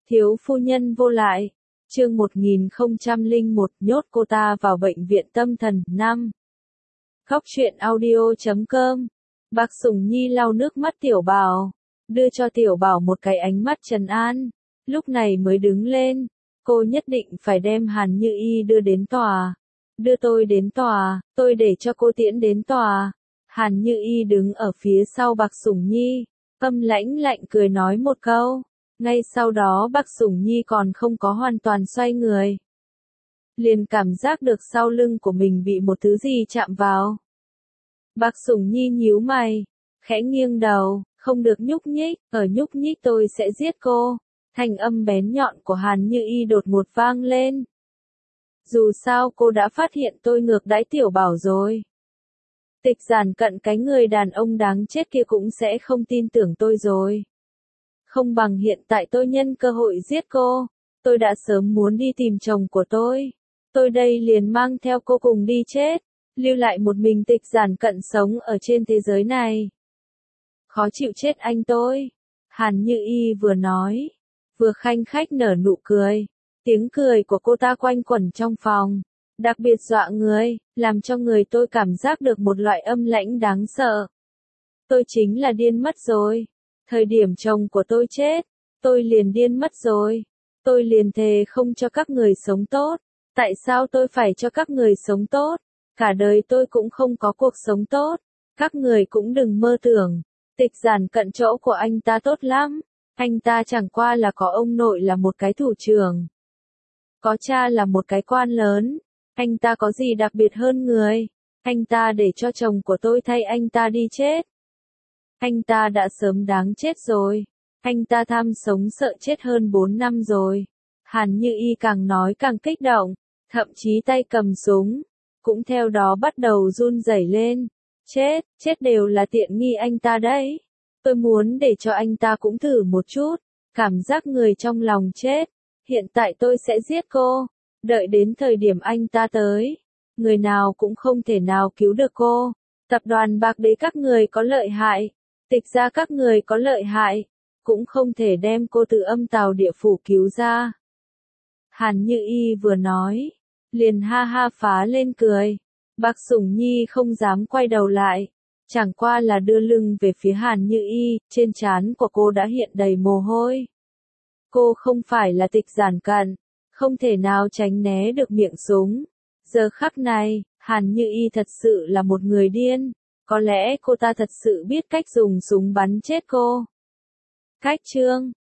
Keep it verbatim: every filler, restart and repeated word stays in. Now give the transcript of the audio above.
Thiếu phu nhân vô lại. Chương một nghìn không trăm lẻ một nhốt cô ta vào bệnh viện tâm thần. năm. Khóc chuyện audio chấm com. Bác Sùng Nhi lau nước mắt Tiểu Bảo, đưa cho Tiểu Bảo một cái ánh mắt trấn an, lúc này mới đứng lên. Cô nhất định phải đem Hàn Như Y đưa đến tòa. Đưa tôi đến tòa, tôi để cho cô tiễn đến tòa. Hàn Như Y đứng ở phía sau Bác Sùng Nhi, âm lãnh lạnh cười nói một câu. Ngay sau đó Bác Sùng Nhi còn không có hoàn toàn xoay người, liền cảm giác được sau lưng của mình bị một thứ gì chạm vào. Bác Sùng Nhi nhíu mày, khẽ nghiêng đầu, không được nhúc nhích, ở nhúc nhích tôi sẽ giết cô. Thanh âm bén nhọn của Hàn Như Y đột ngột vang lên. Dù sao cô đã phát hiện tôi ngược đãi Tiểu Bảo rồi. Tịch Giản Cận cái người đàn ông đáng chết kia cũng sẽ không tin tưởng tôi rồi. Không bằng hiện tại tôi nhân cơ hội giết cô. Tôi đã sớm muốn đi tìm chồng của tôi. Tôi đây liền mang theo cô cùng đi chết, lưu lại một mình Tịch Giản Cận sống ở trên thế giới này. Khó chịu chết anh tôi. Hàn Như Y vừa nói, vừa khanh khách nở nụ cười. Tiếng cười của cô ta quanh quẩn trong phòng, đặc biệt dọa người, làm cho người tôi cảm giác được một loại âm lãnh đáng sợ. Tôi chính là điên mất rồi. Thời điểm chồng của tôi chết, tôi liền điên mất rồi. Tôi liền thề không cho các người sống tốt. Tại sao tôi phải cho các người sống tốt? Cả đời tôi cũng không có cuộc sống tốt. Các người cũng đừng mơ tưởng. Tịch Giản Cận chỗ của anh ta tốt lắm. Anh ta chẳng qua là có ông nội là một cái thủ trưởng, có cha là một cái quan lớn. Anh ta có gì đặc biệt hơn người? Anh ta để cho chồng của tôi thay anh ta đi chết. Anh ta đã sớm đáng chết rồi. Anh ta tham sống sợ chết hơn bốn năm rồi. Hàn Như Y càng nói càng kích động, thậm chí tay cầm súng cũng theo đó bắt đầu run rẩy lên. Chết, chết đều là tiện nghi anh ta đấy. Tôi muốn để cho anh ta cũng thử một chút, cảm giác người trong lòng chết. Hiện tại tôi sẽ giết cô. Đợi đến thời điểm anh ta tới, người nào cũng không thể nào cứu được cô. Tập đoàn Bạc Đế các người có lợi hại, Tịch gia các người có lợi hại, cũng không thể đem cô từ âm tào địa phủ cứu ra. Hàn Như Y vừa nói, liền ha ha phá lên cười. Bác Sùng Nhi không dám quay đầu lại, chẳng qua là đưa lưng về phía Hàn Như Y, trên trán của cô đã hiện đầy mồ hôi. Cô không phải là Tịch Giản Cận, không thể nào tránh né được miệng súng. Giờ khắc này, Hàn Như Y thật sự là một người điên. Có lẽ cô ta thật sự biết cách dùng súng bắn chết cô. Cách chương